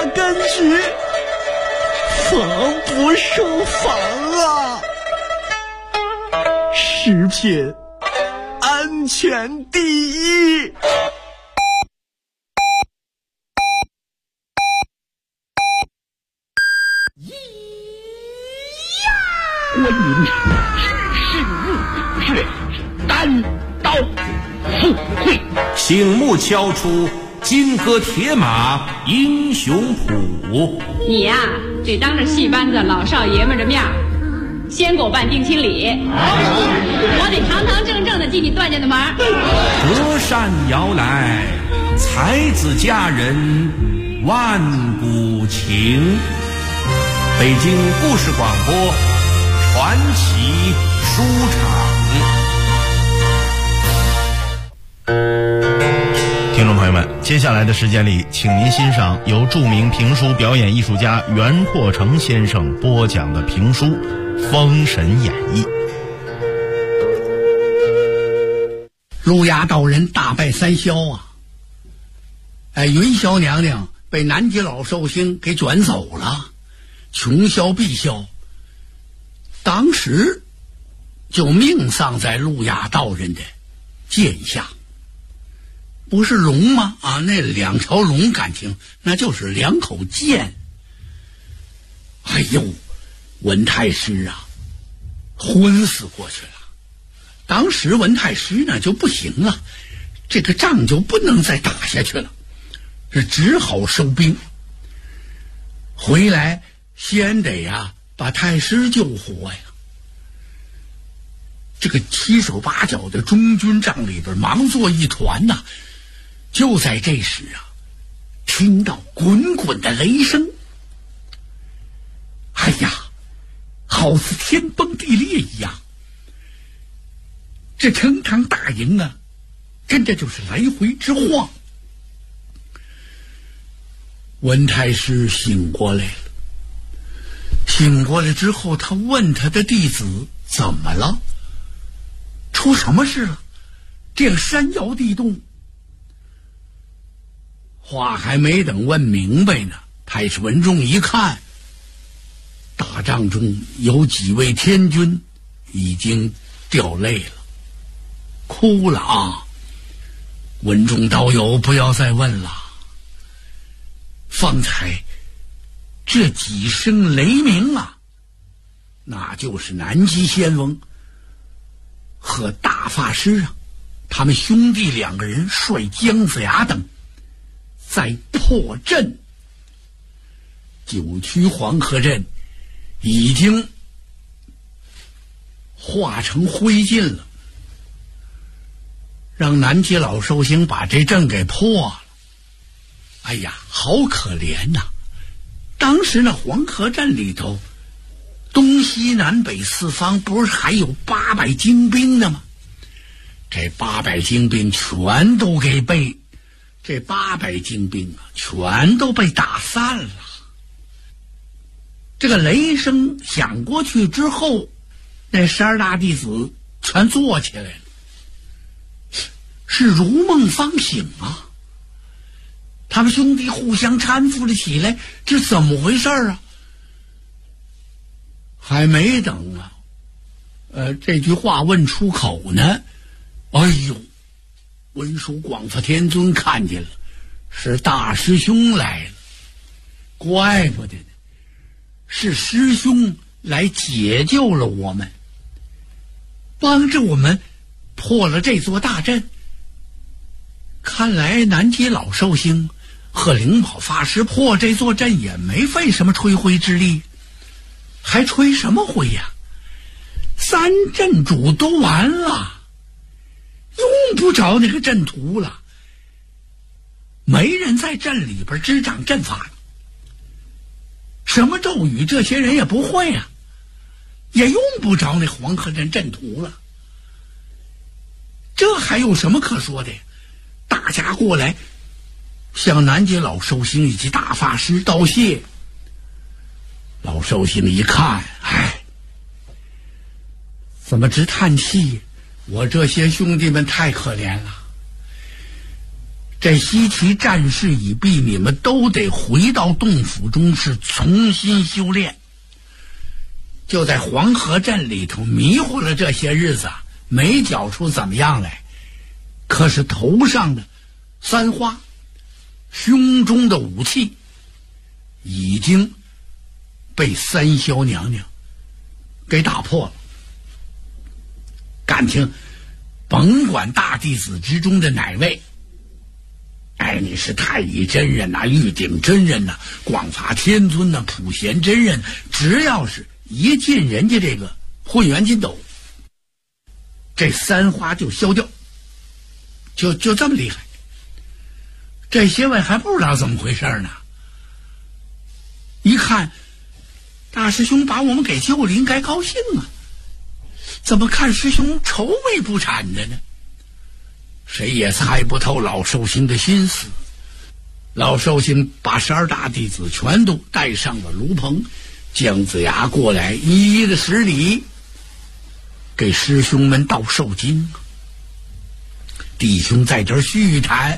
八根直，防不胜防啊！食品安全第一。 观音知事入穴，单刀赴会。 醒目敲出金戈铁马英雄谱。 你呀，得当着戏班子老少爷们的面先给我办定亲礼，我得堂堂正正的进你段家的门。 隔山遥来，才子佳人万古情。北京故事广播传奇书场。 听众朋友们，接下来的时间里，请您欣赏由著名评书表演艺术家袁阔成先生播讲的评书《封神演义》。 路亚道人大败三萧啊！云霄娘娘被南极老寿星给卷走了，穷萧毕萧当时就命丧在路亚道人的剑下。不是龙吗？那两条龙感情那就是两口剑。哎呦，文太师啊，昏死过去了。当时文太师呢就不行了，这个仗就不能再打下去了，是只好收兵。回来先得把太师救活呀。这个七手八脚的中军帐里边忙作一团呐。就在这时听到滚滚的雷声，哎呀，好似天崩地裂一样。这成堂大营跟着就是来回直晃。文太师醒过来了，醒过来之后，他问他的弟子怎么了，出什么事了，这样山摇地动。话还没等问明白呢，太师文仲一看，大帐中有几位天君已经掉泪了，哭了啊！文仲道友，不要再问了。方才这几声雷鸣那就是南极仙翁和大法师他们兄弟两个人率姜子牙等在破阵。九曲黄河阵已经化成灰烬了，让南极老寿星把这阵给破了。哎呀，好可怜呐！当时那黄河阵里头，东西南北四方不是还有800精兵呢吗？这800精兵全都被全都被打散了。这个雷声响过去之后，那12大弟子全坐起来了，是如梦方醒啊！他们兄弟互相搀扶了起来，这怎么回事啊？还没等这句话问出口呢，哎呦，文殊广法天尊看见了，是大师兄来了，怪不得呢，是师兄来解救了我们，帮着我们破了这座大阵。看来南极老寿星和灵宝法师破这座阵也没费什么吹灰之力，还吹什么灰呀？3阵主都完了，用不着那个阵图了，没人在阵里边执掌阵法，什么咒语这些人也不会也用不着那黄河阵阵图了，这还有什么可说的呀？大家过来向南极老寿星以及大法师道谢。老寿星一看，怎么直叹气？我这些兄弟们太可怜了， 这西岐战事已毕，你们都得回到洞府中是重新修炼。就在黄河镇里头迷糊了这些日子，没搅出怎么样来。可是头上的三花，胸中的武器，已经被三霄娘娘给打破了。感情甭管大弟子之中的哪位，你是太乙真人呐、玉鼎真人呐、广法天尊呐、普贤真人，只要是一进人家这个混元金斗，这三花就消掉，就这么厉害。这些位还不知道怎么回事呢，一看大师兄把我们给救了，应该高兴啊，怎么看师兄愁眉不展的呢？谁也猜不透老寿星的心思。老寿星把12大弟子全都带上了炉棚，姜子牙过来一一的施礼，给师兄们道寿金。弟兄在这儿叙谈，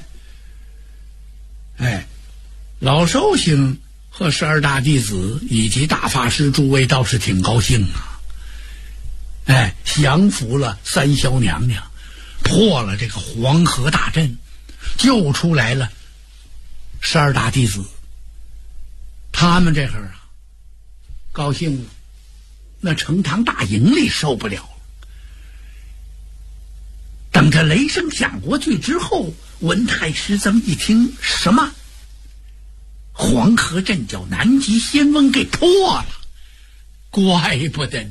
老寿星和12大弟子以及大法师诸位倒是挺高兴啊，降服了三霄娘娘，破了这个黄河大阵，救出来了12大弟子。他们这会儿高兴了，那成堂大营里受不了了。等着雷声响过去之后，文太师这么一听，什么黄河阵叫南极仙翁给破了，怪不得呢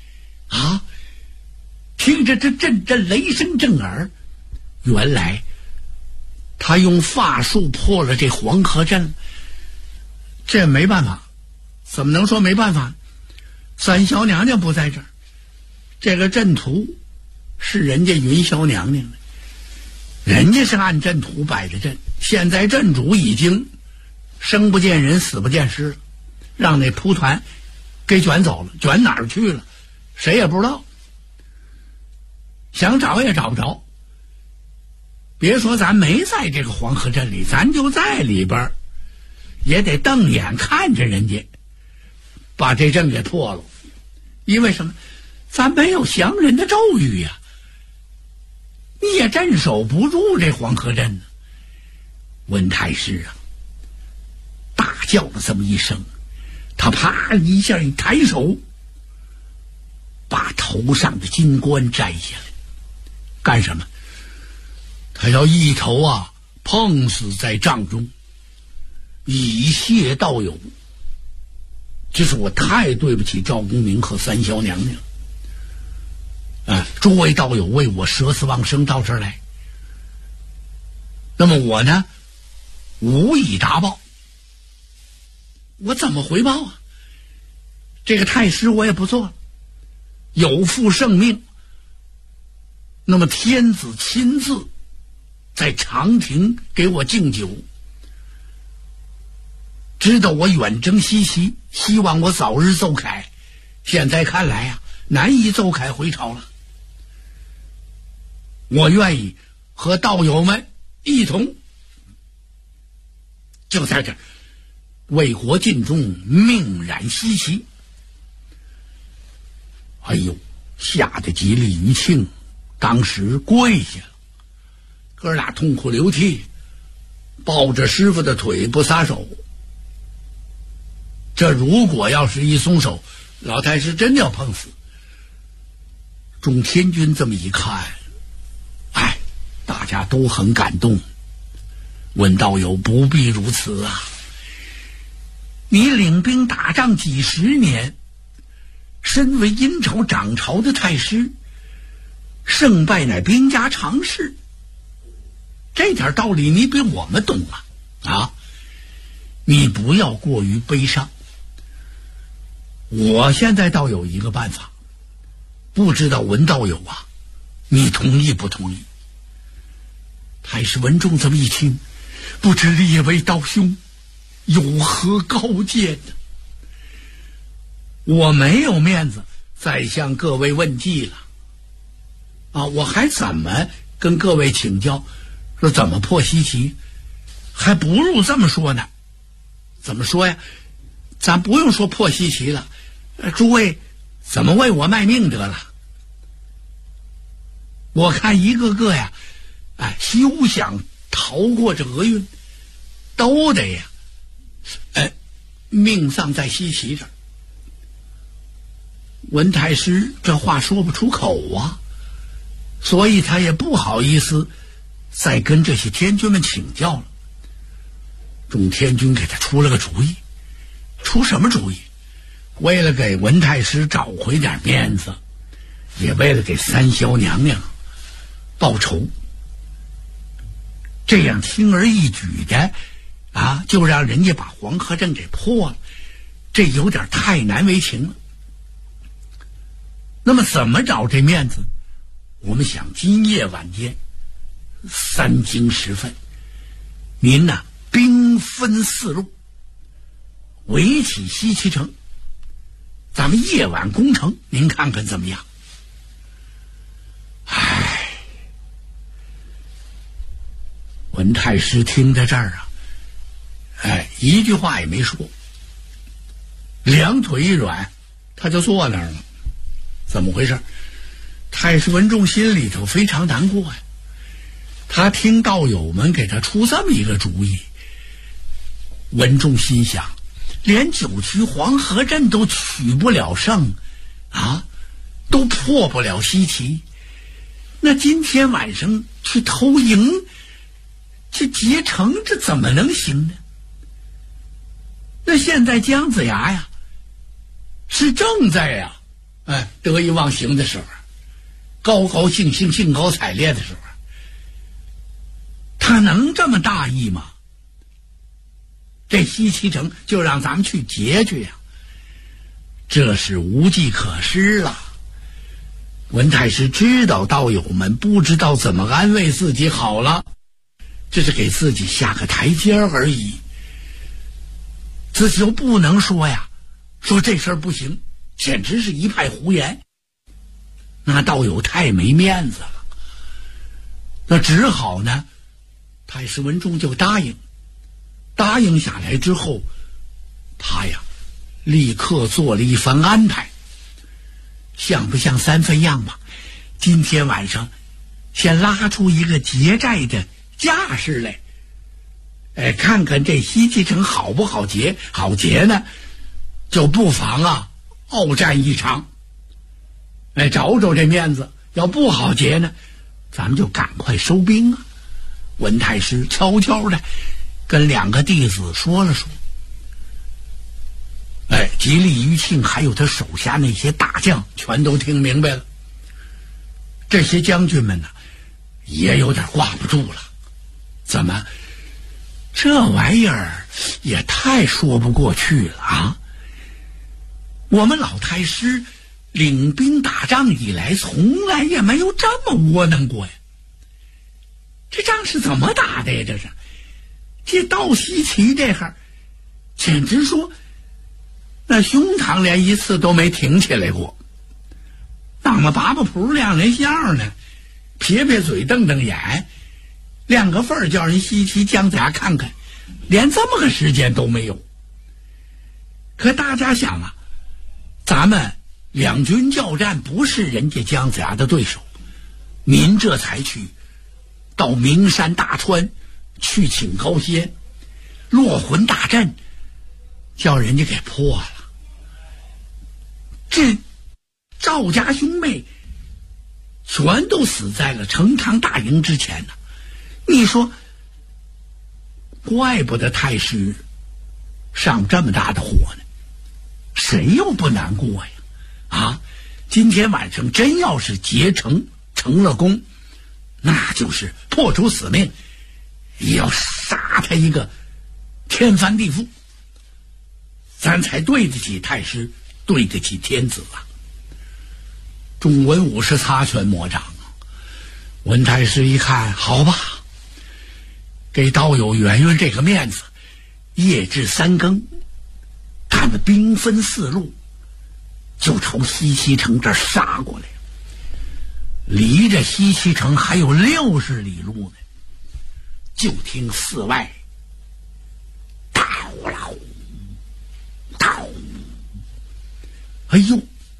听着这阵阵雷声震耳，原来他用法术破了这黄河阵。这没办法，怎么能说没办法？三霄娘娘不在这儿，这个阵图是人家云霄娘娘的，人家是按阵图摆的阵，现在阵主已经生不见人死不见尸了，让那蒲团给卷走了，卷哪儿去了谁也不知道，想找也找不着。别说咱没在这个黄河阵里，咱就在里边也得瞪眼看着人家把这阵给破了。因为什么？咱没有降人的咒语呀，你也镇守不住这黄河阵呢。文太师大叫了这么一声，他啪一下一抬手，把头上的金冠摘下来。干什么？他要一头碰死在帐中，以谢道友。这是我太对不起赵公明和三霄娘娘。诸位道友为我舍死忘生到这儿来，那么我呢无以答报。我怎么回报啊？这个太师我也不做了，有负圣命。那么天子亲自在长亭给我敬酒，知道我远征西岐，希望我早日奏凯。现在看来难以奏凯回朝了。我愿意和道友们一同就在这儿为国尽忠，命染西岐。吓得极力于庆当时跪下了，哥俩痛哭流涕，抱着师傅的腿不撒手。这如果要是一松手，老太师真要碰死。众天君这么一看，大家都很感动。文道友不必如此啊，你领兵打仗几10年，身为殷朝掌朝的太师，胜败乃兵家常事，这点道理你比我们懂你不要过于悲伤。我现在倒有一个办法，不知道文道友你同意不同意？太师文仲这么一听，不知列位道兄有何高见呢？我没有面子再向各位问计了我还怎么跟各位请教，说怎么破西岐？ 还不如这么说呢。怎么说呀？咱不用说破西岐了，诸位怎么为我卖命得了？我看一个个呀，休想逃过这厄运，都得呀，命丧在西岐这儿。文太师这话说不出口啊，所以他也不好意思再跟这些天军们请教了。众天军给他出了个主意，出什么主意？为了给文太师找回点面子，也为了给三霄娘娘报仇，这样轻而易举的就让人家把黄河阵给破了，这有点太难为情了。那么怎么找这面子？我们想今夜晚间3更时分，您呢兵分4路，围起西岐城，咱们夜晚攻城，您看看怎么样？文太师听在这儿一句话也没说，两腿一软，他就坐那儿了。怎么回事？太师文仲心里头非常难过呀。他听道友们给他出这么一个主意，文仲心想，连9曲黄河阵都取不了胜都破不了西岐，那今天晚上去偷营去劫城，这怎么能行呢？那现在姜子牙呀是正在得意忘形的时候，高高兴兴兴高采烈的时候，他能这么大意吗？这西岐城就让咱们去劫去呀，这是无计可施了。文太师知道道友们不知道怎么安慰自己好了，这是给自己下个台阶而已，自己又不能说这事儿不行，简直是一派胡言，那道友太没面子了。那只好呢，太师文仲就答应下来之后，他立刻做了一番安排。像不像3分样吧？今天晚上先拉出一个劫寨的架势来，看看这西岐城好不好劫。好劫呢，就不妨鏖战一场，找找这面子。要不好劫呢，咱们就赶快收兵文太师悄悄的跟2个弟子说了说，吉利、于庆还有他手下那些大将全都听明白了。这些将军们呢也有点挂不住了，怎么这玩意儿也太说不过去了我们老太师领兵打仗以来从来也没有这么窝囊过呀，这仗是怎么打的呀？这到西岐这会儿简直说那胸膛连一次都没挺起来过，那么拔拔蹼亮人相呢，撇撇嘴瞪瞪眼，亮个份儿叫人西岐姜子牙看看，连这么个时间都没有。可大家想咱们两军交战不是人家姜子牙的对手，您这才去到名山大川去请高仙，落魂大阵叫人家给破了。这赵家兄妹全都死在了成汤大营之前呢。你说怪不得太师上这么大的火呢，谁又不难过呀？今天晚上真要是劫城成了功，那就是破除死命，也要杀他一个天翻地覆，咱才对得起太师，对得起天子众文武是擦拳抹掌文太师一看，好吧，给道友圆圆这个面子，夜至3更，他们兵分4路，就朝西岐城这儿杀过来。离着西岐城还有60里路呢。就听寺外哎呦，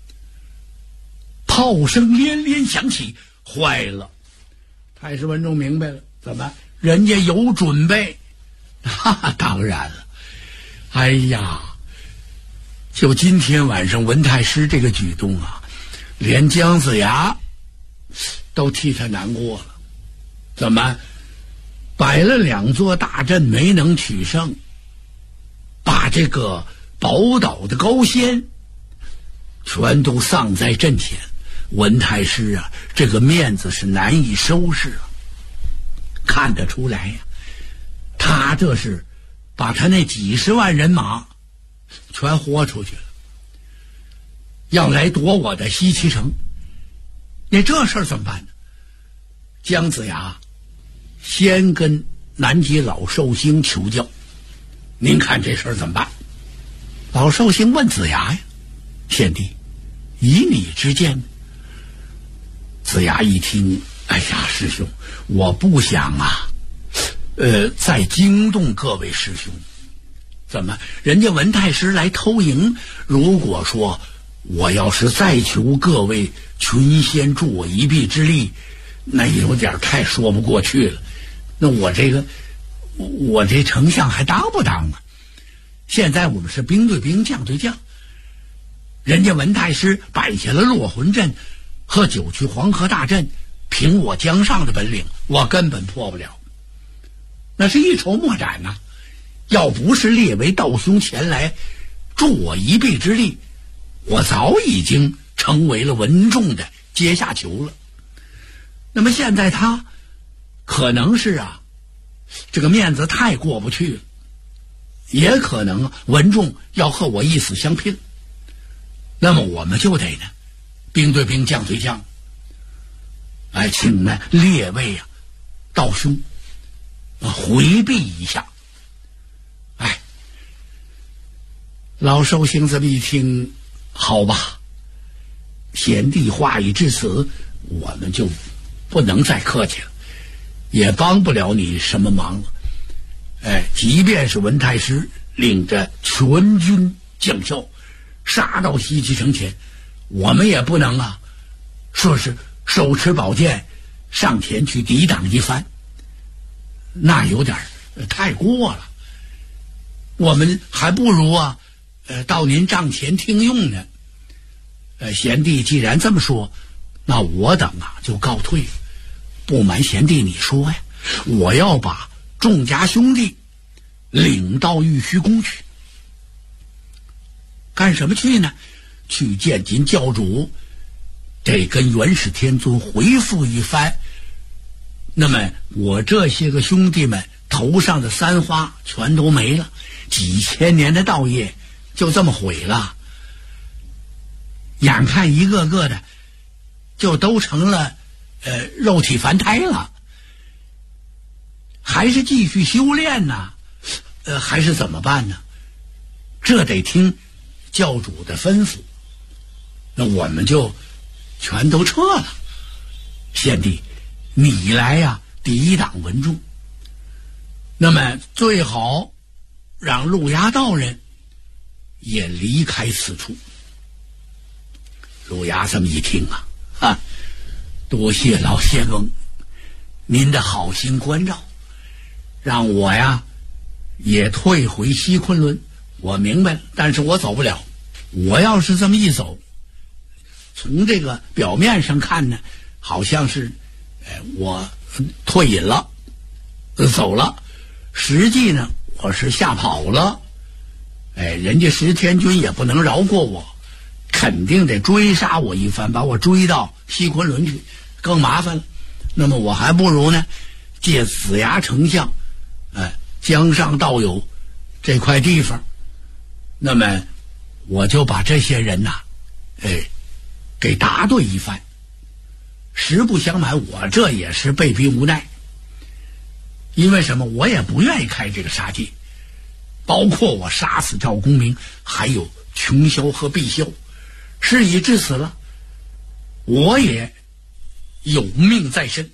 炮声连连响起，坏了！太师文仲明白了，怎么人家有准备？当然了，哎呀，就今天晚上文太师这个举动啊，连姜子牙都替他难过了。怎么摆了2座大阵没能取胜，把这个宝岛的高仙全都丧在阵前，文太师啊，这个面子是难以收拾啊。看得出来呀，他这是把他那几10万人马全豁出去了，要来夺我的西岐城。那这事儿怎么办呢？姜子牙先跟南极老寿星求教，您看这事儿怎么办？老寿星问子牙呀：“贤弟，以你之见？”子牙一听，哎呀，师兄，我不想啊，再惊动各位师兄。怎么，人家文太师来偷营，如果说我要是再求各位群仙助我一臂之力，那有点太说不过去了。那我这丞相还当不当啊？现在我们是兵对兵，将对将。人家文太师摆下了落魂阵和9曲黄河大阵，凭我江上的本领，我根本破不了。那是一筹莫展呐！要不是列为道兄前来助我一臂之力，我早已经成为了文仲的阶下囚了。那么现在他可能是啊，这个面子太过不去了，也可能文仲要和我一死相拼。那么我们就得呢，兵对兵，将对将。哎，请呢列位啊，道兄回避一下。哎，老寿星这么一听，好吧，贤弟话已至此，我们就不能再客气了，也帮不了你什么忙了。哎，即便是文太师领着全军将校杀到西岐城前，我们也不能啊，说是手持宝剑上前去抵挡一番，那有点太过了。我们还不如啊，到您帐前听用呢。贤弟既然这么说，那我等啊就告退了。不瞒贤弟你说呀，我要把众家兄弟领到玉虚宫去。干什么去呢？去见尽教主，得跟元始天尊回复一番。那么我这些个兄弟们头上的3花全都没了，几千年的道业就这么毁了，眼看一个个的就都成了肉体凡胎了，还是继续修炼呢？还是怎么办呢？这得听教主的吩咐。那我们就全都撤了。贤弟，你来呀，抵挡文仲。那么最好让陆衙道人也离开此处。陆衙这么一听啊，多谢老仙翁您的好心关照，让我呀也退回西昆仑。我明白了，但是我走不了。我要是这么一走，从这个表面上看呢，好像是我退隐了，走了，实际呢我是吓跑了。人家石天君也不能饶过我，肯定得追杀我一番，把我追到西昆仑去，更麻烦了。那么我还不如呢借子牙丞相江上道友这块地方，那么我就把这些人呐给答对一番。实不相瞒，我这也是被逼无奈。因为什么？我也不愿意开这个杀戒，包括我杀死赵公明，还有琼霄和碧霄，事已至此了，我也有命在身，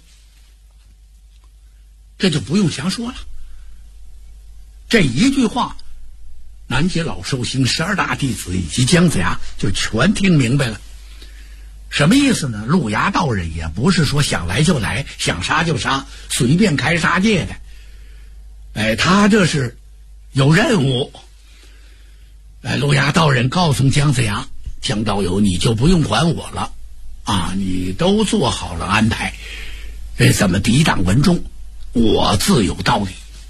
这就不用详说了。这一句话南极老寿星12大弟子以及姜子牙就全听明白了。什么意思呢？陆牙道人也不是说想来就来，想杀就杀，随便开杀戒的。他这是有任务。陆牙道人告诉姜子牙，姜道友你就不用管我了啊，你都做好了安排，怎么抵挡文仲，我自有道理。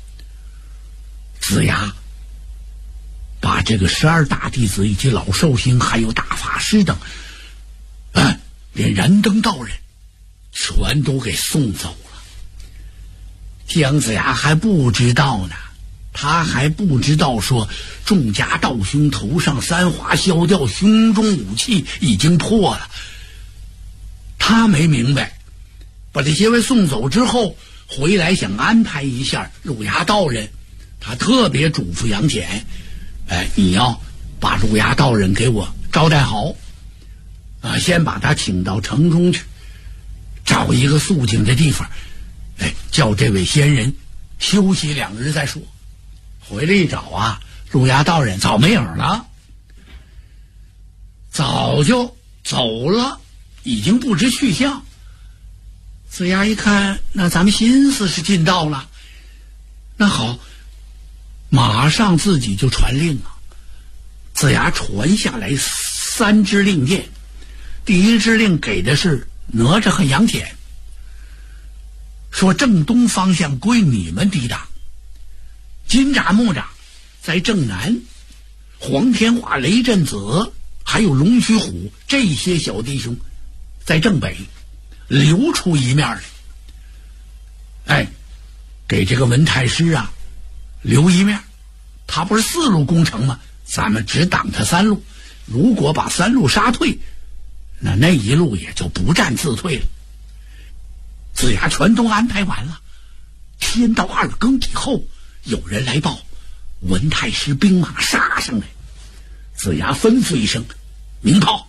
子牙把这个12大弟子以及老寿星还有大法师等连燃灯道人全都给送走了。姜子牙还不知道呢，他还不知道说众家道兄头上3花消掉，胸中武器已经破了。他没明白，把这些位送走之后回来想安排一下陆牙道人，他特别嘱咐杨戬，你要把陆牙道人给我招待好先把他请到城中去，找一个肃静的地方，叫这位仙人休息2日再说。回来一找陆牙道人早没影了，早就走了，已经不知去向。子牙一看，那咱们心思是尽到了，那好，马上自己就传令了。子牙传下来3支令箭，第1支令给的是哪吒和杨戬，说正东方向归你们抵挡，金吒木吒在正南，黄天化雷震子还有龙须虎这些小弟兄在正北，留出一面来，给这个文太师留一面。他不是4路攻城吗？咱们只挡他3路，如果把3路杀退，那一路也就不战自退了。子牙全都安排完了。天到2更以后，有人来报，文太师兵马杀上来。子牙吩咐一声，鸣炮。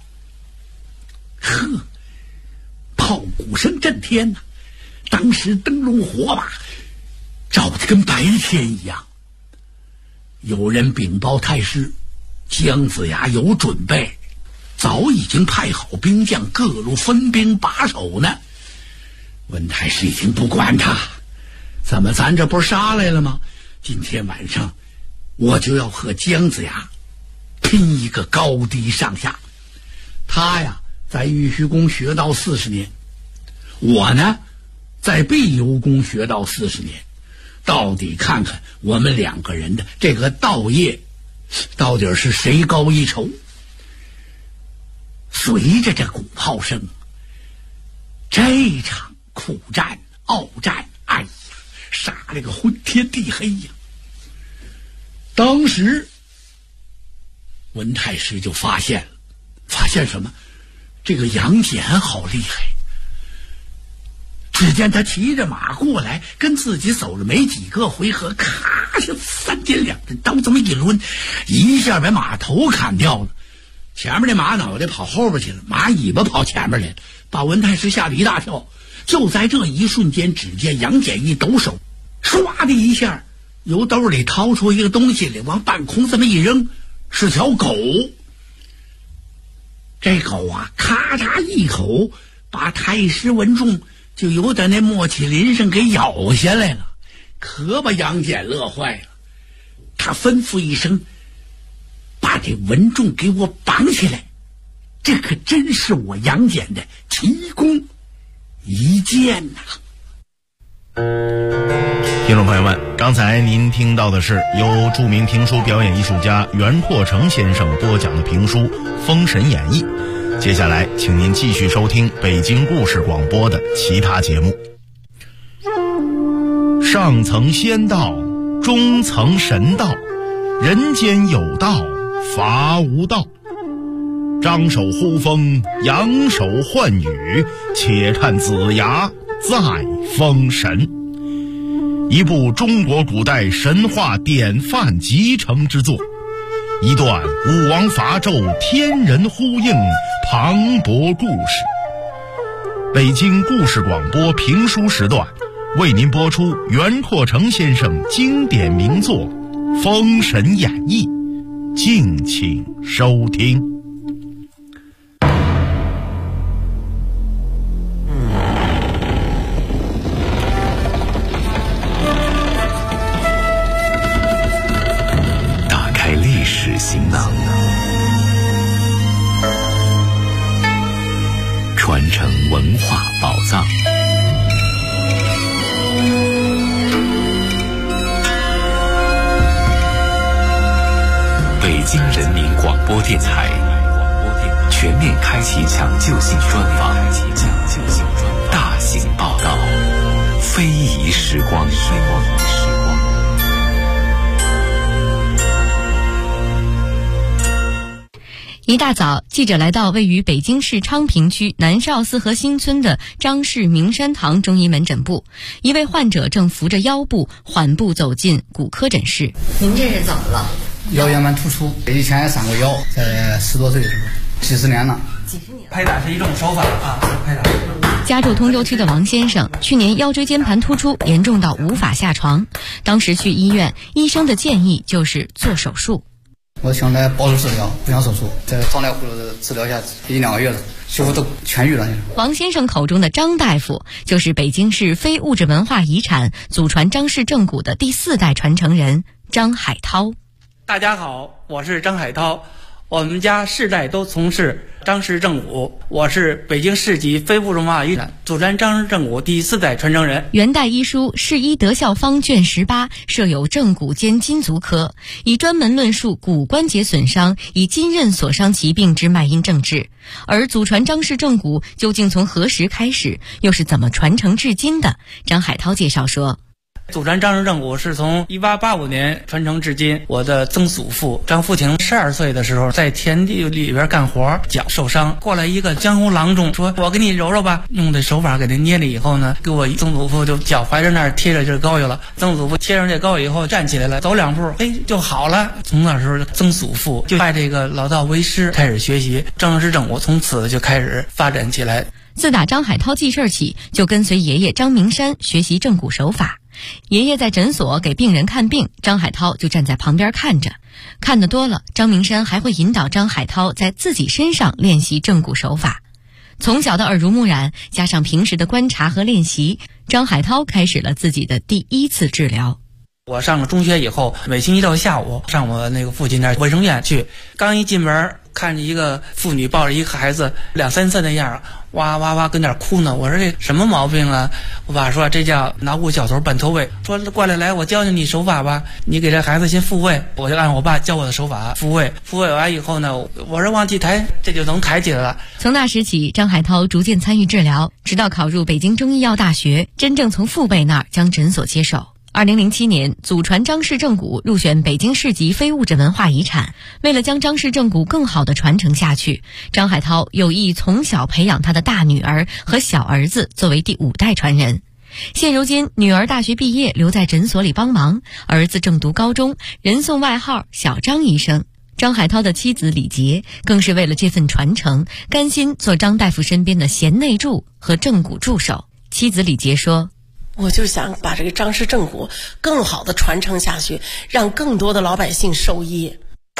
炮鼓声震天当时灯笼火把照得跟白天一样。有人禀报太师，姜子牙有准备，早已经派好兵将，各路分兵把守呢。文太师已经不管他，怎么咱这不是杀来了吗？今天晚上我就要和姜子牙拼一个高低上下。他在玉虚宫学道40年，我呢在碧游宫学道40年，到底看看我们2个人的这个道业到底是谁高一筹。随着这鼓炮声，这场苦战鏖战，杀了个昏天地黑呀。当时文太师就发现什么？这个杨戬好厉害。只见他骑着马过来，跟自己走了没几个回合，咔就3尖2针刀这么一抡，一下把马头砍掉了。前面的马脑袋跑后边去了，马尾巴跑前面来了，把文太师吓了一大跳。就在这一瞬间，只见杨戬一抖手，唰的一下由兜里掏出一个东西来，往半空这么一扔，是条狗。这狗咔嚓一口把太师文仲就由在那莫麒麟上给咬下来了，可把杨戬乐坏了。他吩咐一声，把这文仲给我绑起来，这可真是我杨戬的奇功一件听众朋友们，刚才您听到的是由著名评书表演艺术家袁拓成先生播讲的评书《封神演义》。接下来请您继续收听北京故事广播的其他节目。上层仙道，中层神道，人间有道，伐无道。张手呼风，扬手唤雨，且看子牙再封神。一部中国古代神话典范集成之作，一段武王伐纣天人呼应磅礴故事。北京故事广播评书时段为您播出袁拓成先生经典名作《封神演义》 敬请收听。 打开历史行囊，传承文化宝藏。北京人民广播电台全面开启抢救性专访，大型报道，非遗时光。 一大早，记者来到位于北京市昌平区南少四合新村的张氏明山堂中医门诊部，一位患者正扶着腰部缓步走进骨科诊室。 您这是怎么了？ 腰间盘突出，以前也伤过腰，在10多岁的时候，几十年了。 拍打是一种手法啊，拍打。 家住通州区的王先生，去年腰椎间盘突出严重到无法下床，当时去医院，医生的建议就是做手术。 我想来保守治疗，不想手术，在张大夫的治疗下1-2个月了，几乎都痊愈了。 王先生口中的张大夫，就是北京市非物质文化遗产祖传张氏正骨的第4代传承人张海涛。 大家好，我是张海涛，我们家世代都从事张氏正骨，我是北京市级非物质文化遗产祖传张氏正骨第4代传承人。 元代医书《世医德效方》卷18设有正骨兼筋足科，以专门论述骨关节损伤以筋韧所伤疾病之脉因症治。而祖传张氏正骨究竟从何时开始，又是怎么传承至今的？张海涛介绍说， 祖传张氏正骨是从1885年传承至今。我的曾祖父张福亭12岁的时候，在田地里边干活，脚受伤，过来一个江湖郎中，说我给你揉揉吧，用这手法给他捏了以后呢，给我曾祖父就脚踝着那儿贴着这膏药了。曾祖父贴上这膏药以后站起来了，走2步，就好了。从那时候曾祖父就拜这个老道为师，开始学习张氏正骨，从此就开始发展起来。 自打张海涛记事起，就跟随爷爷张明山学习正骨手法。爷爷在诊所给病人看病，张海涛就站在旁边看着。看得多了，张明山还会引导张海涛在自己身上练习正骨手法。从小的耳濡目染，加上平时的观察和练习，张海涛开始了自己的第1次治疗。 我上了中学以后，每星期六下午上我那个父亲那卫生院去，刚一进门看着一个妇女抱着一个孩子2、3岁的样，哇哇哇跟那儿哭呢。我说这什么毛病啊？我爸说这叫脑骨小头半脱位，说过来我教教你手法吧，你给这孩子先复位。我就按我爸教我的手法复位完以后呢，我说往起抬，这就能抬起来了。 从那时起，张海涛逐渐参与治疗，直到考入北京中医药大学，真正从父辈那儿将诊所接手。2007年，祖传张氏正骨入选北京市级非物质文化遗产。为了将张氏正骨更好地传承下去，张海涛有意从小培养他的大女儿和小儿子作为第5代传人。现如今，女儿大学毕业留在诊所里帮忙，儿子正读高中，人送外号小张医生。张海涛的妻子李杰更是为了这份传承，甘心做张大夫身边的贤内助和正骨助手。妻子李杰说， 我就想把这个张氏正骨更好的传承下去，让更多的老百姓受益。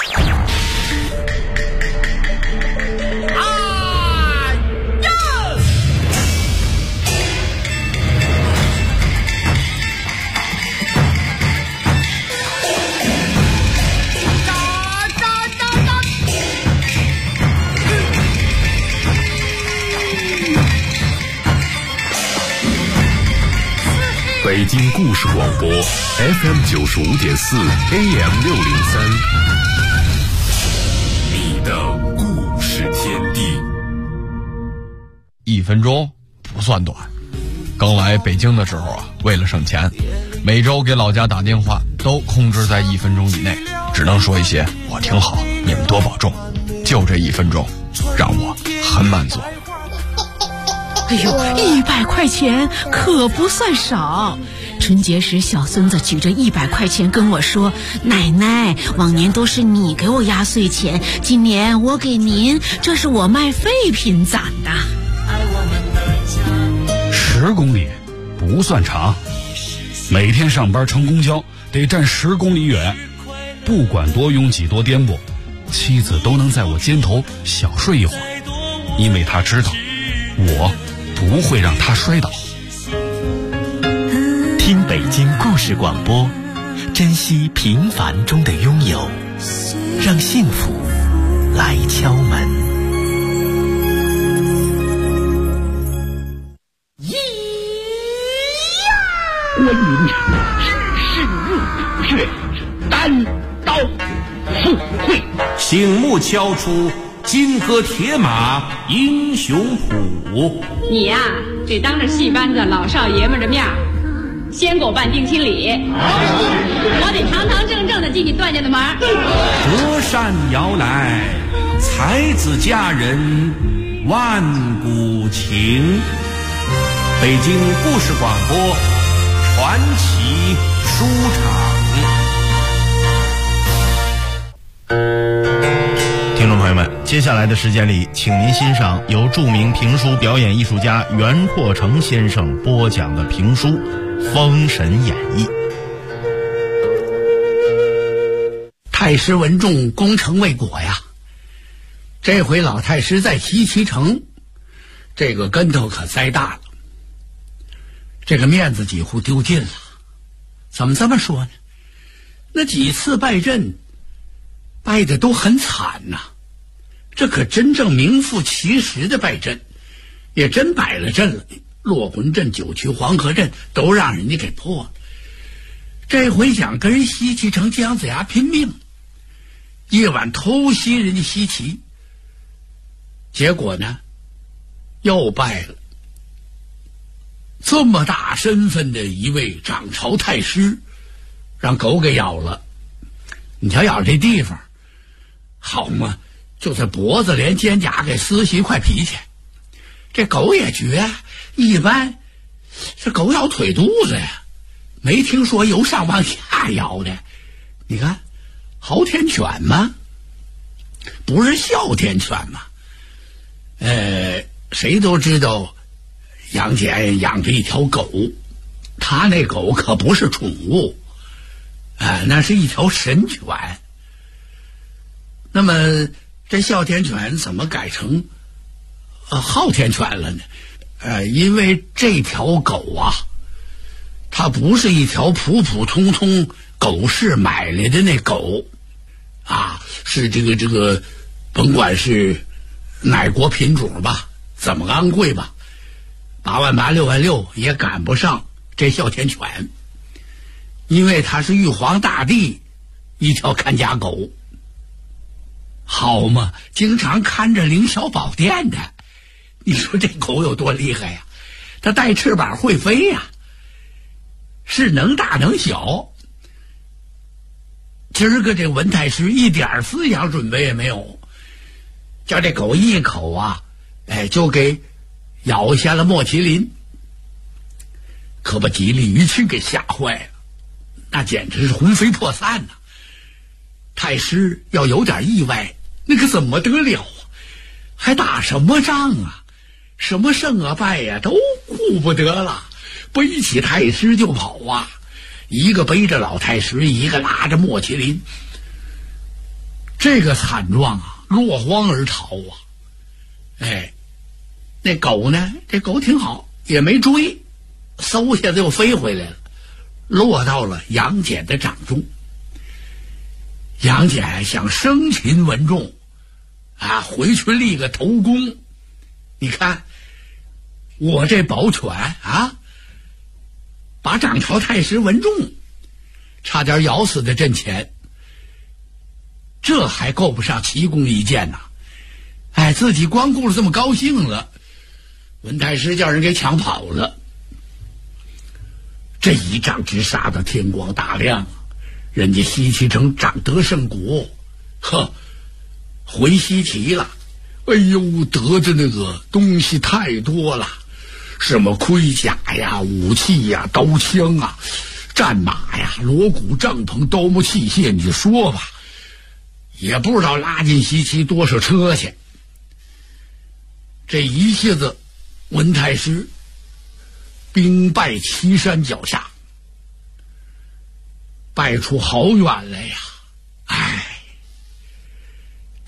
北京故事广播 FM95.4 AM603，你的故事天地。 1分钟不算短。刚来北京的时候啊，为了省钱，每周给老家打电话都控制在1分钟以内，只能说一些我挺好，你们多保重。就这1分钟，让我很满足。 哎呦，100块钱可不算少。春节时，小孙子举着100块钱跟我说：“奶奶，往年都是你给我压岁钱，今年我给您，这是我卖废品攒的。 ”10公里不算长，每天上班乘公交得站10公里远， 不管多拥挤多颠簸，妻子都能在我肩头小睡一会儿，因为她知道我不会让她摔倒。 听北京故事广播，珍惜平凡中的拥有，让幸福来敲门。 关云是入血，单刀赴会， 醒目敲出金戈铁马英雄谱。 你呀，得当着戏班子老少爷们的面先给我办定亲礼，我得堂堂正正的进你段家的门。 隔山遥来，才子佳人万古情。北京故事广播传奇书场。 听众朋友们，接下来的时间里，请您欣赏由著名评书表演艺术家袁阔成先生播讲的评书《封神演义》。 太师文仲攻城未果呀，这回老太师在西岐城，这个跟头可栽大了，这个面子几乎丢尽了。怎么这么说呢？那几次败阵败的都很惨呐，这可真正名副其实的败阵，也真摆了阵了。落魂阵、九曲黄河阵都让人家给破了。这回想跟人西岐城姜子牙拼命，夜晚偷袭人家西岐，结果呢又败了。这么大身份的一位掌朝太师，让狗给咬了。你瞧咬这地方好嘛，就在脖子连肩胛给撕下一块皮去。这狗也绝，一般这狗咬腿肚子呀，没听说由上往下咬的。你看昊天犬吗？不是哮天犬吗？谁都知道杨戬养着一条狗，他那狗可不是宠物，那是一条神犬。那么这哮天犬怎么改成昊天犬了呢？因为这条狗啊，它不是一条普普通通狗市买来的那狗啊，是这个甭管是哪国品种吧，怎么昂贵吧，8万8、6万6也赶不上这哮天犬，因为它是玉皇大帝一条看家狗。好嘛，经常看着凌霄宝殿的，你说这狗有多厉害呀？它带翅膀会飞呀，是能大能小。今儿个这文太师一点思想准备也没有，叫这狗一口啊，就给咬下了莫麒麟，可把吉利鱼群给吓坏了，那简直是魂飞魄散呐。太师要有点意外，那可怎么得了啊？还打什么仗啊？什么胜啊败呀，都顾不得了，背起太师就跑啊！一个背着老太师，一个拉着莫麒麟，这个惨状啊，落荒而逃啊！那狗呢？这狗挺好，也没追，嗖下子又飞回来了，落到了杨戬的掌中。杨戬想生擒文仲啊，回去立个头功。你看我这宝犬啊，把掌朝太师文仲差点咬死在阵前，这还够不上奇功一件呐！自己光顾着这么高兴了，文太师叫人给抢跑了。这一仗直杀到天光大亮，人家西岐城长得胜国，回西岐了。哎呦，得着那个东西太多了，什么盔甲呀、武器呀、刀枪啊、战马呀、锣鼓帐篷、刀木器械，你就说吧，也不知道拉进西岐多少车去。这一下子文太师兵败岐山脚下，败出好远来呀！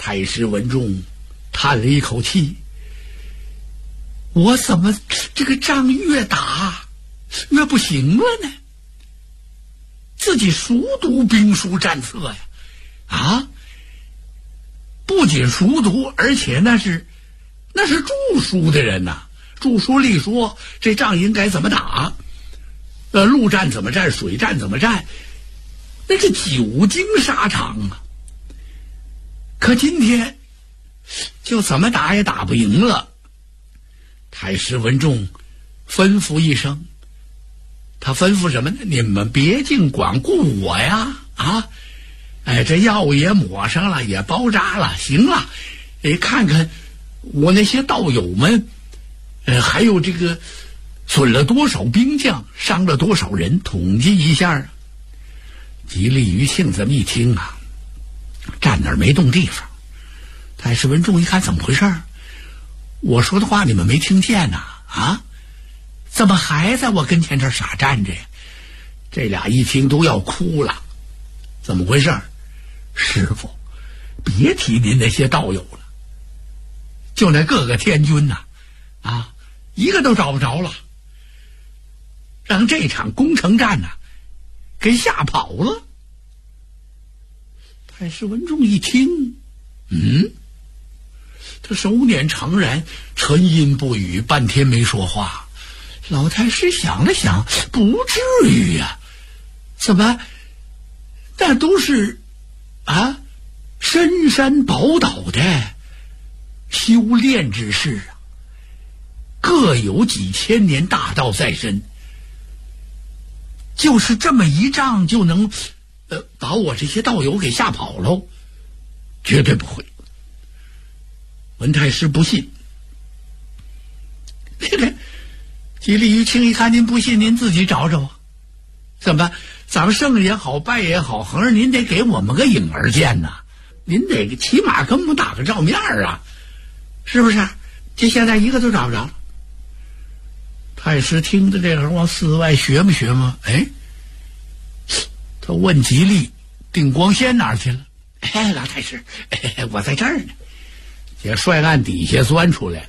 太师文仲叹了一口气，我怎么这个仗越打越不行了呢？自己熟读兵书战策呀，啊，不仅熟读，而且那是著书的人呐，著书立说这仗应该怎么打，陆战怎么战，水战怎么战，那是久经沙场啊。可今天就怎么打也打不赢了。太师文仲吩咐一声，他吩咐什么呢？你们别尽管顾我呀！啊，这药也抹上了，也包扎了，行了，看看我那些道友们，还有这个损了多少兵将，伤了多少人，统计一下。吉利余庆这么一听啊，站那儿没动地方。太师文仲一看，怎么回事？我说的话你们没听见呐？啊，怎么还在我跟前这傻站着呀？这俩一听都要哭了。怎么回事？师父，别提您那些道友了，就那各个天军呐，啊，一个都找不着了，让这场攻城战呐给吓跑了。太师文仲一听，他手捻长髯，沉吟不语，半天没说话。老太师想了想，不至于呀，怎么那都是深山宝岛的修炼之士啊，各有几千年大道在身，就是这么一仗就能把我这些道友给吓跑喽？绝对不会。文太师不信。这个吉利余庆一看您不信，您自己找找啊。怎么咱们胜也好，败也好，横着您得给我们个影儿见呐，您得起码跟我们打个照面啊，是不是？这现在一个都找不着了。太师听着这会儿往寺外学嘛学嘛，他问吉利定光仙哪儿去了？老太师，我在这儿呢。这帅案底下钻出来了。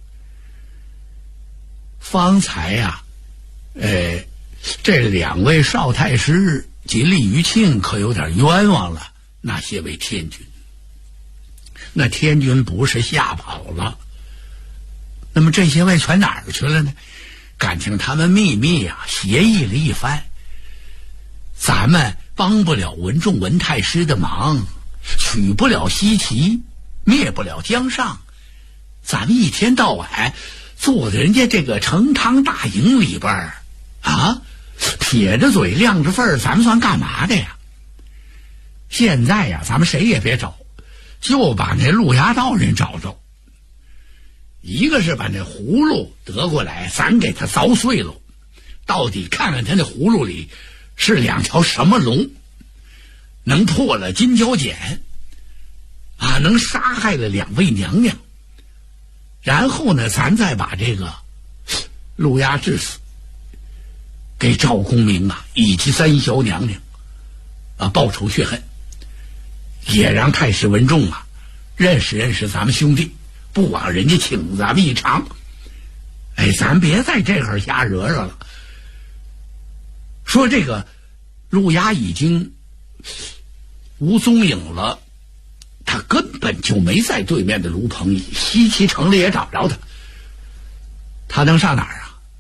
方才呀，这两位少太师吉利余庆可有点冤枉了那些位天军。那天军不是吓跑了，那么这些位全哪儿去了呢？感情他们秘密协议了一番，咱们帮不了文仲文太师的忙，取不了西岐，灭不了江上，咱们一天到晚坐在人家这个成汤大营里边撇着嘴亮着份儿，咱们算干嘛的呀？现在呀，咱们谁也别找，就把那陆衙道人找着。一个是把那葫芦得过来，咱给他凿碎了，到底看看他那葫芦里是两条什么龙，能破了金蛟锏能杀害了两位娘娘。然后呢，咱再把这个陆衙致死给赵公明以及三小娘娘报仇血恨，也让太师文仲认识认识咱们兄弟，不枉人家请咱们一场。咱别在这块瞎惹惹了。说这个陆衙已经无踪影了，他根本就没在对面的卢鹏仪，西岐城里也找不着他。他能上哪儿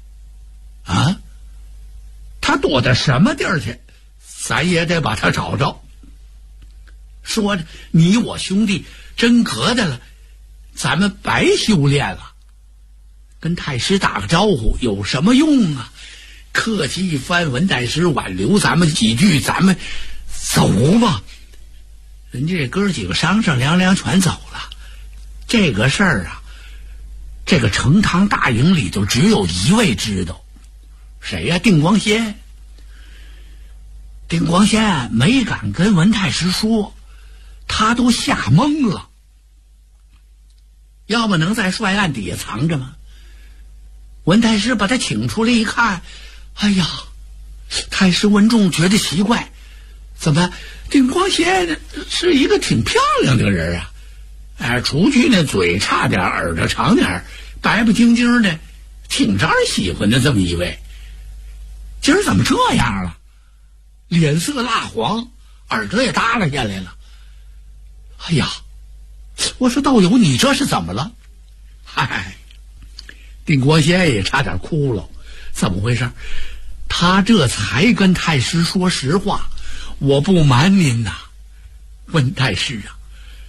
他躲到什么地儿去，咱也得把他找着。说着，你我兄弟真隔的了，咱们白修炼了。跟太师打个招呼有什么用啊？客气一番，文太师挽留咱们几句，咱们走吧。人家这哥几个商商量量全走了。这个事儿这个成汤大营里头只有一位知道。谁呀？定光仙。定光仙没敢跟文太师说，他都吓懵了。要么能在帅案底下藏着吗？文太师把他请出来一看，太师文仲觉得奇怪，怎么定光仙是一个挺漂亮的人出去那嘴差点，耳朵长点，白不晶晶的，挺招人喜欢的这么一位。今儿怎么这样了？脸色蜡黄，耳朵也耷拉下来了。哎呀，我说道友，你这是怎么了？嗨，定国先也差点哭了。怎么回事？他这才跟太师说实话。我不瞒您呐，温太师啊，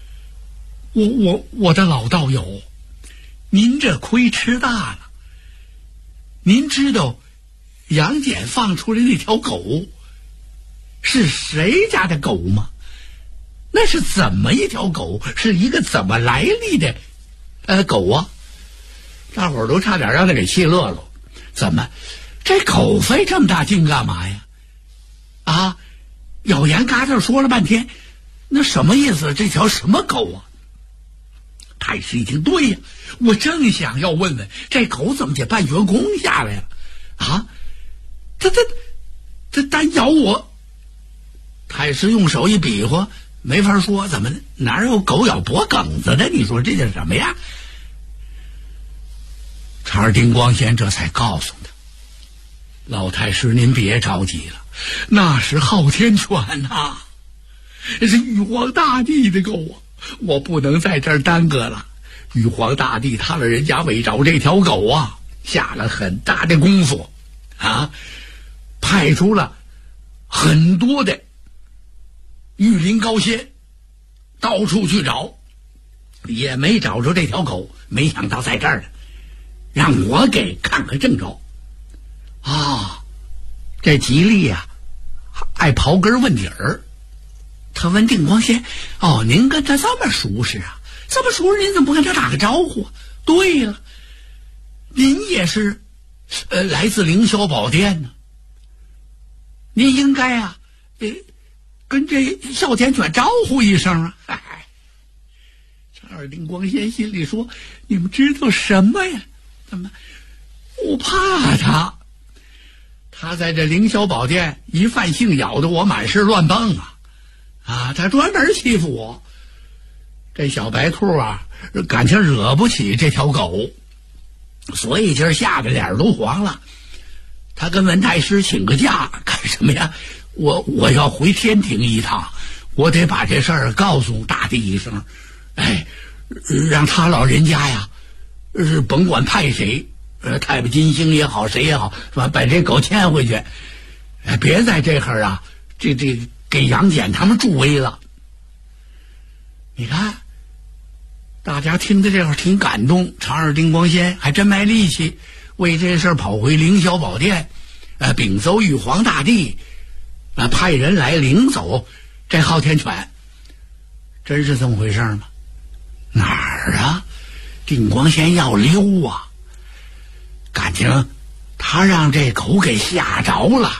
我的老道友，您这亏吃大了。您知道杨戬放出来那条狗是谁家的狗吗？那是怎么一条狗？是一个怎么来历的狗啊？大伙儿都差点让他给气乐了。怎么这狗费这么大劲干嘛呀？啊，咬言嘎子说了半天，那什么意思？这条什么狗啊？太师一听，对呀，我正想要问问，这狗怎么在半悬空下来了？啊，它单咬我。太师用手一比划，没法说，怎么哪有狗咬脖梗子的？你说这叫什么呀？长儿丁光先这才告诉他，老太师您别着急了，那是昊天犬呐，是玉皇大帝的狗啊，我不能在这儿耽搁了。玉皇大帝他老人家为找这条狗啊，下了很大的功夫啊，派出了很多的御林高仙到处去找，也没找着这条狗。没想到在这儿呢，让我给看看正着啊！这吉利啊，爱刨根问底儿。他问定光仙：“哦，您跟他这么熟识啊？这么熟识，您怎么不跟他打个招呼？”对了，您也是，来自凌霄宝殿呢。您应该啊，跟这哮天犬招呼一声啊！嗨，这二丁光仙心里说：“你们知道什么呀？怎么？我怕他。他在这凌霄宝殿一犯性，咬得我满身乱蹦啊！啊，他专门欺负我。这小白兔啊，感情惹不起这条狗，所以今儿吓得脸都黄了。他跟文太师请个假，干什么呀？我要回天庭一趟，我得把这事儿告诉大帝一声，让他老人家呀，甭管派谁，太白金星也好，谁也好，把这狗牵回去，别在这会儿啊，这给杨戬他们助威了。你看，大家听到这会儿挺感动，长耳丁光仙还真卖力气，为这事儿跑回凌霄宝殿，禀奏玉皇大帝。派人来领走这昊天犬，真是这么回事吗？哪儿啊？定光仙要溜啊，感情他让这狗给吓着了。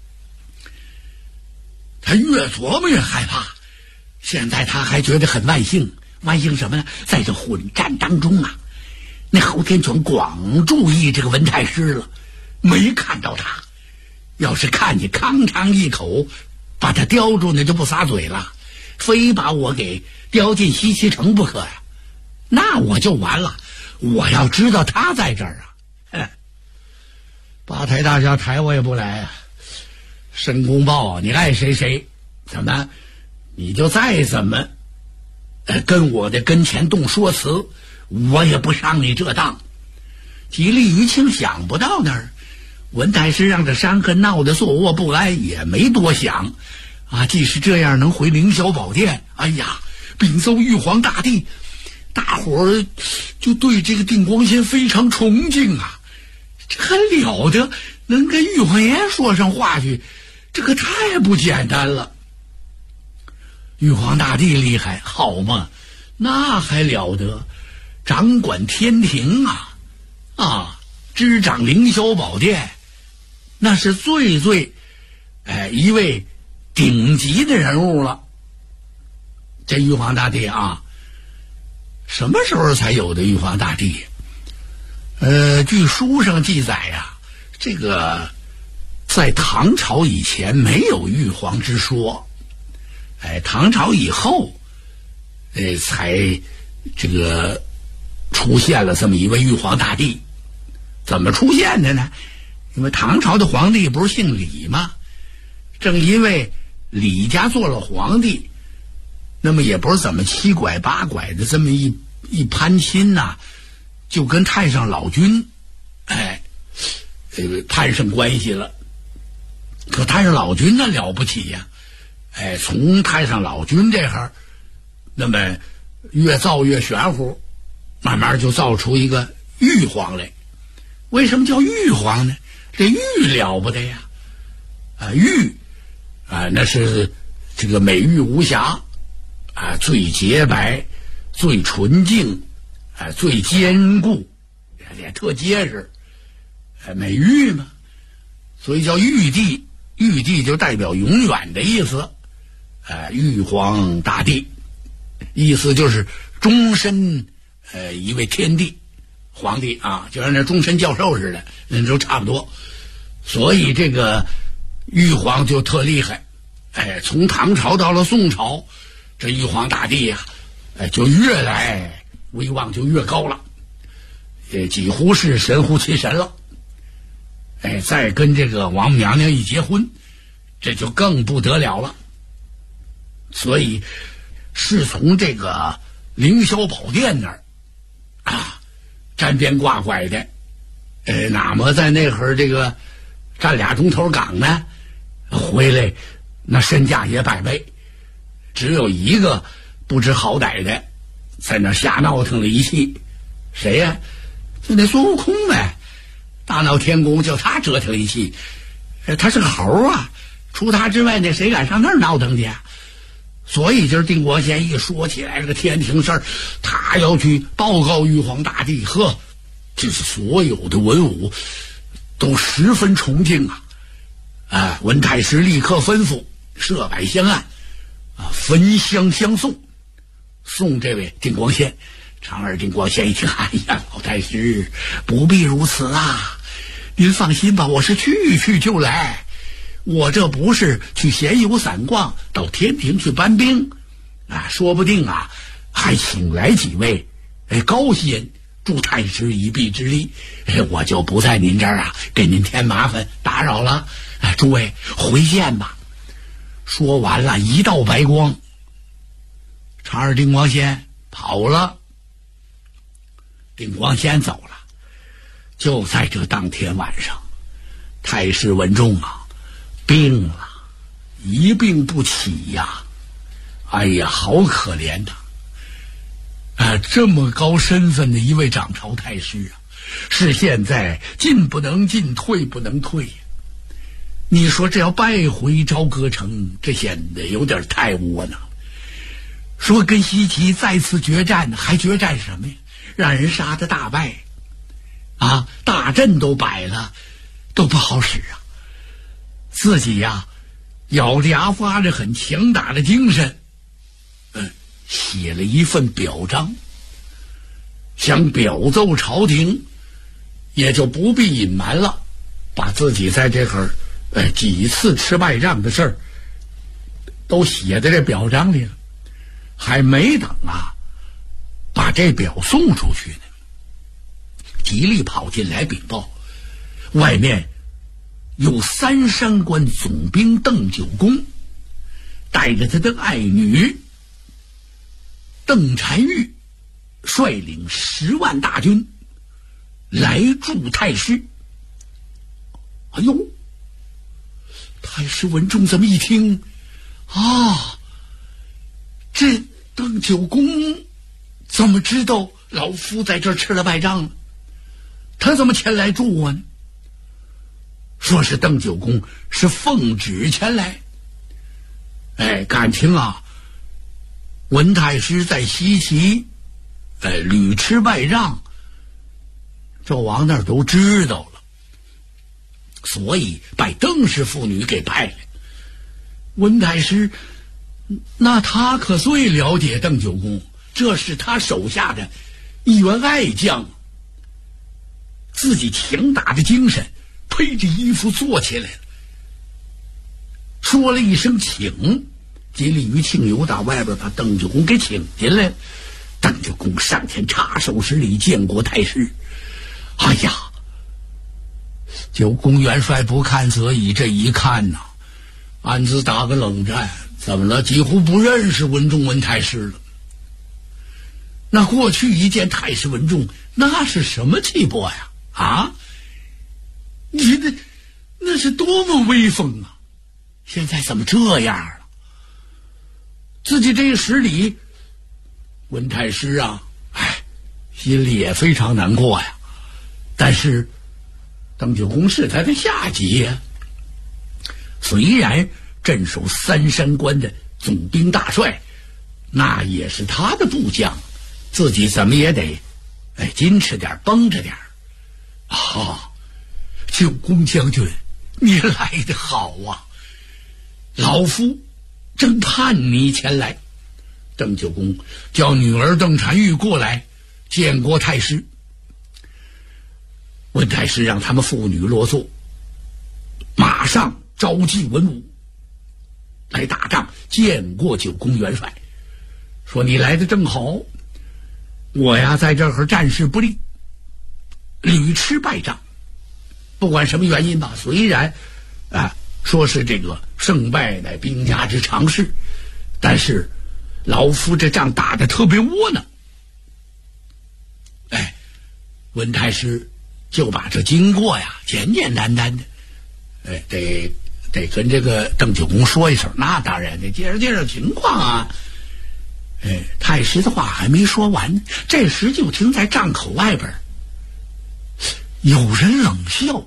他越琢磨越害怕，现在他还觉得很万幸。万幸什么呢？在这混战当中啊，那昊天犬光注意这个文太师了，没看到他。要是看见，吭哧一口把他叼住，那就不撒嘴了，非把我给叼进西岐城不可呀！那我就完了。我要知道他在这儿啊，八抬大轿抬我也不来啊！申公豹，你爱谁，怎么你就再怎么跟我的跟前动说辞，我也不上你这当。吉利于庆想不到那儿。文太师让这山河闹得坐卧不安，也没多想啊。既是这样，能回凌霄宝殿，哎呀，禀奏玉皇大帝，大伙儿就对这个定光仙非常崇敬啊。这还了得，能跟玉皇爷说上话去，这可太不简单了。玉皇大帝厉害，好嘛，那还了得，掌管天庭啊，执掌凌霄宝殿。那是最一位顶级的人物了。这玉皇大帝啊，什么时候才有的玉皇大帝？据书上记载呀，这个在唐朝以前没有玉皇之说，唐朝以后才这个出现了这么一位玉皇大帝。怎么出现的呢？因为唐朝的皇帝不是姓李吗？正因为李家做了皇帝，那么也不是怎么七拐八拐的这么一攀亲呐，就跟太上老君攀上关系了。可太上老君那了不起呀，从太上老君这行，那么越造越玄乎，慢慢就造出一个玉皇来。为什么叫玉皇呢？这玉了不得呀！玉那是这个美玉无瑕最洁白、最纯净最坚固，也特结实，美玉嘛，所以叫玉帝。玉帝就代表永远的意思，玉皇大帝，意思就是终身一位天帝。皇帝就像那终身教授似的，那都差不多。所以这个玉皇就特厉害，从唐朝到了宋朝，这玉皇大帝呀，就越来威望就越高了，几乎是神乎其神了。再跟这个王母娘娘一结婚，这就更不得了了。所以是从这个凌霄宝殿那儿沾边挂拐的，哪么在那会儿这个站2钟头岗呢，回来那身价也100倍。只有一个不知好歹的在那瞎闹腾了一气，谁呀？就那孙悟空呗。大闹天宫叫他折腾一气，他是个猴啊，除他之外那谁敢上那儿闹腾去啊？所以今儿定国贤一说起来这个天庭事儿，他要去报告玉皇大帝，这是所有的文武都十分崇敬文太师立刻吩咐设摆香案焚香相送这位定光仙。长耳定光仙一听，哎呀，老太师不必如此您放心吧，我是去就来，我这不是去闲游散逛，到天庭去搬兵说不定还请来几位高仙助太师一臂之力，我就不在您这儿给您添麻烦打扰了，诸位回见吧。说完了，一道白光，长耳定光仙跑了，定光仙走了。就在这当天晚上，太师文仲病了，一病不起呀！哎呀，好可怜呐！这么高身份的一位掌朝太师是现在进不能进，退不能退呀。你说这要败回朝歌城，这显得有点太窝囊。说跟西岐再次决战，还决战什么呀？让人杀得大败大阵都摆了，都不好使自己咬着牙发着很强大的精神写了一份表彰，想表奏朝廷，也就不必隐瞒了，把自己在这会儿几次吃败仗的事儿都写在这表彰里了。还没等把这表送出去呢，吉利跑进来禀报，外面有3山关总兵邓九公带着他的爱女邓婵玉，率领10万大军来助太师。哎呦，太师文仲这么一听这邓九公怎么知道老夫在这儿吃了败仗了？他怎么前来助我呢？说是邓九公是奉旨前来。感情文太师在西岐屡吃败仗，纣王那儿都知道了，所以把邓氏父女给派来。文太师那他可最了解邓九公，这是他手下的一员爱将，自己强大的精神披着衣服坐起来了，说了一声请，吉利于庆由打外边把邓九公给请进来了。邓九公上前插手施礼，见过太师。哎呀，九公元帅不看则已，这一看呐，暗自打个冷战。怎么了？几乎不认识文仲文太师了。那过去一见太师文仲，那是什么气魄呀？啊，你那是多么威风啊！现在怎么这样了？自己这一施礼，文太师啊，心里也非常难过呀。但是邓九公是他的下级呀，虽然镇守三山关的总兵大帅，那也是他的部将，自己怎么也得矜持点，绷着点。九公将军，你来得好啊！老夫正盼你前来。邓九公叫女儿邓婵玉过来见过太师。文太师让他们父女落座，马上召集文武来打仗，见过九公元帅，说你来的正好，我呀在这儿战事不利，屡吃败仗，不管什么原因吧，虽然说是这个胜败乃兵家之常事，但是老夫这仗打得特别窝囊。文太师就把这经过呀简简单单的得跟这个邓九公说一声。那当然得介绍情况啊。太师的话还没说完，这时就听在帐口外边有人冷笑。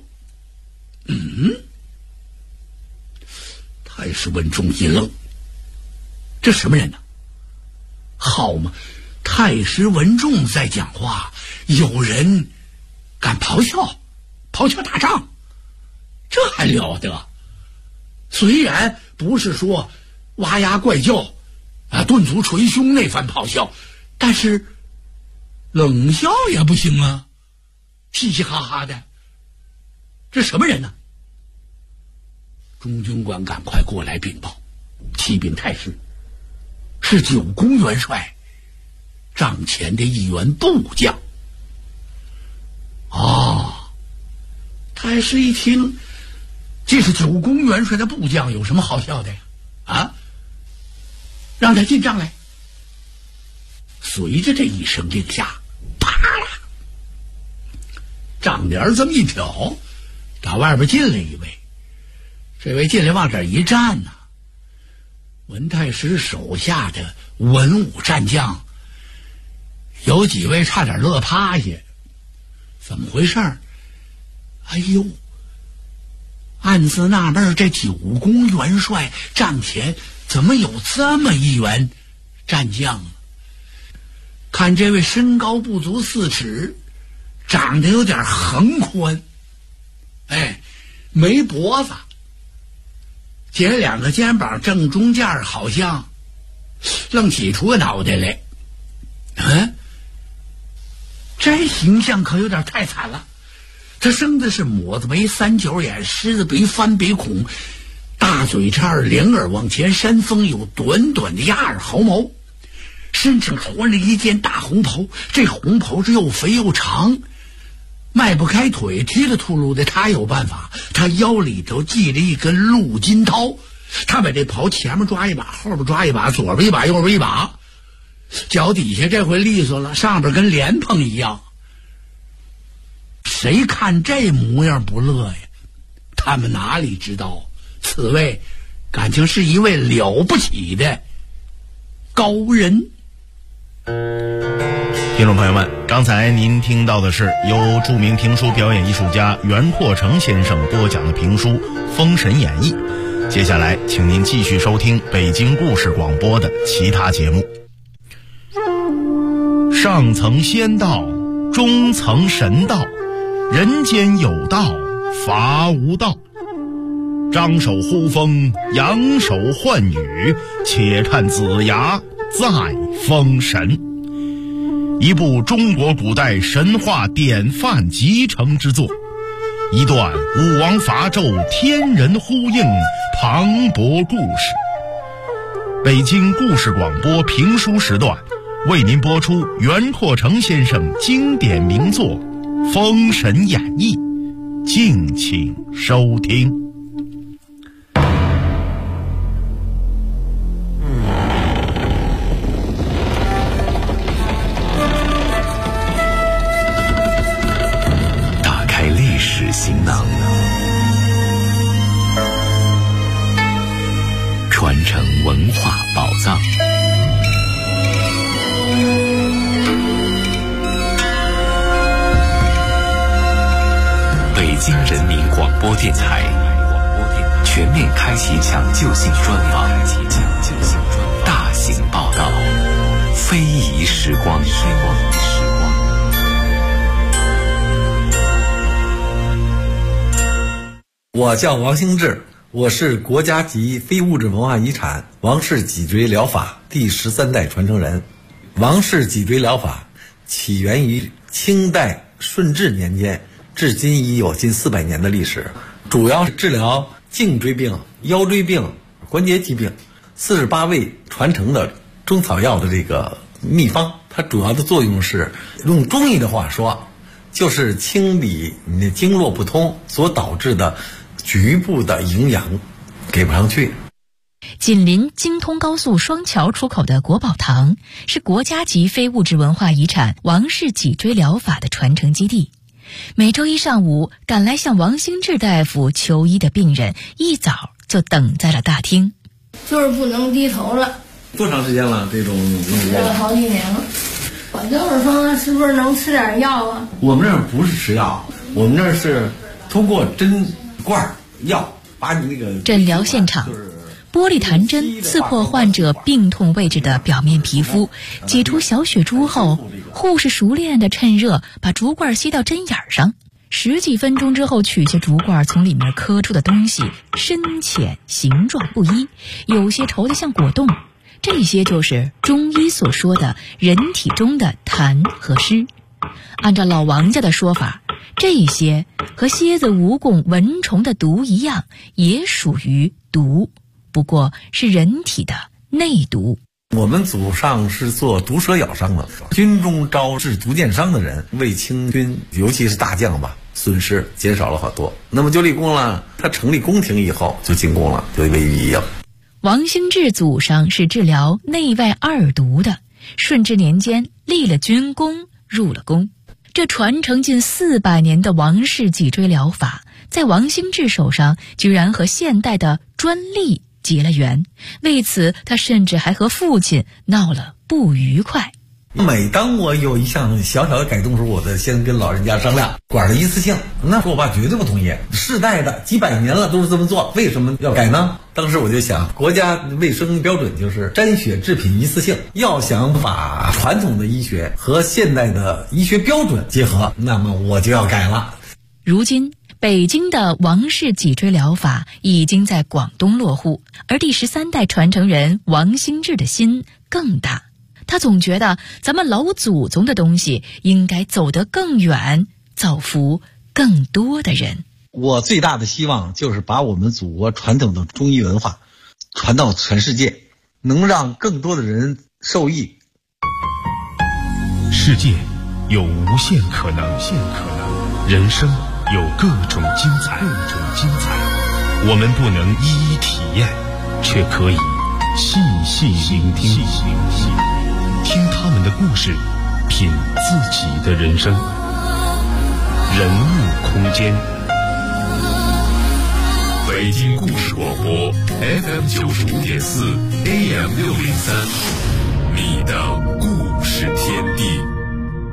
太师文仲一愣，这什么人呢？好嘛，太师文仲在讲话，有人敢咆哮打仗，这还了得？虽然不是说哇呀怪叫顿足捶胸那番咆哮，但是冷笑也不行啊，嘻嘻哈哈的，这什么人呢？中军官赶快过来禀报，启禀太师，是九公元帅帐前的一员部将。太师一听，这是九公元帅的部将，有什么好笑的呀？让他进帐来。随着这一声令下，啪啦，帐帘这么一挑，打外边进来一位。这位进来往这一站呢，文太师手下的文武战将有几位差点乐趴下。怎么回事？暗自纳闷，这九公元帅帐前怎么有这么一员战将呢？看这位身高不足4尺，长得有点横宽，没脖子，截2个肩膀正中间好像愣挤出个脑袋来。这形象可有点太惨了。他生的是抹子眉、3角眼、狮子鼻、翻鼻孔，大嘴叉，两耳往前扇风，有短短的鸭耳毫毛，身上穿了一件大红袍，这红袍是又肥又长，迈不开腿，踢了秃噜的。他有办法，他腰里头系了一根鹿筋绦，他把这袍前面抓一把，后边抓一把，左边一把，右边一把，脚底下这回利索了，上边跟莲蓬一样。谁看这模样不乐呀？他们哪里知道，此位感情是一位了不起的高人。 听众朋友们，刚才您听到的是由著名评书表演艺术家袁阔成先生播讲的评书《封神演义》。接下来请您继续收听北京故事广播的其他节目。上层仙道，中层神道，人间有道，伐无道。张手呼风，扬手唤雨，且看子牙再封神。一部中国古代神话典范集成之作，一段武王伐纣天人呼应磅礴故事。北京故事广播评书时段， 为您播出袁阔成先生经典名作《封神演义》，敬请收听。 打开历史行囊，传承文化宝藏。北京人民广播电台全面开启抢救性专访，大型报道，非遗时光。 我叫王兴志，我是国家级非物质文化遗产王氏脊椎疗法第13代传承人。王氏脊椎疗法起源于清代顺治年间，至今已有近400年的历史，主要是治疗颈椎病、腰椎病、关节疾病，48味传承的中草药的这个秘方。它主要的作用是，用中医的话说，就是清理你的经络不通所导致的局部的营养给不上去。 紧邻京通高速双桥出口的国宝堂是国家级非物质文化遗产王氏脊椎疗法的传承基地。每周一上午，赶来向王兴志大夫求医的病人一早就等在了大厅。 就是不能低头了。 多长时间了？这种吃了好几年了。我就是说，是不是能吃点药啊？ 我们这儿不是吃药，我们这儿是通过针管药把你那个诊疗现场。玻璃弹针刺破患者病痛位置的表面皮肤，解除小血珠后，护士熟练地趁热把竹罐吸到针眼上，10几分钟之后取下竹罐，从里面磕出的东西深浅形状不一，有些稠得像果冻，这些就是中医所说的人体中的痰和湿。按照老王家的说法，这些和蝎子、蜈蚣、蚊虫的毒一样，也属于毒，不过是人体的内毒。 我们祖上是做毒蛇咬伤的，军中招致毒箭伤的人，为清军尤其是大将吧，损失减少了好多。那么就立功了，他成立宫廷以后就进宫了，就为御医了。 王兴志祖上是治疗内外二毒的，顺治年间立了军功，入了宫。这传承近400年的王氏脊椎疗法，在王兴志手上居然和现代的专利结了缘，为此他甚至还和父亲闹了不愉快。 每当我有一项小小的改动的时候，我得先跟老人家商量，管的一次性。那时候我爸绝对不同意，世代的几百年了都是这么做，为什么要改呢？当时我就想，国家卫生标准就是沾血制品一次性，要想把传统的医学和现代的医学标准结合，那么我就要改了。 如今北京的王氏脊椎疗法已经在广东落户，而第13代传承人王兴志的心更大。他总觉得咱们老祖宗的东西应该走得更远，造福更多的人。 我最大的希望就是把我们祖国传统的中医文化传到全世界，能让更多的人受益。 世界有无限可能，人生有各种精彩。我们不能一一体验，却可以细细聆听，听他们的故事，品自己的人生。人物空间， 北京故事广播 FM95.4 AM603，你的故事。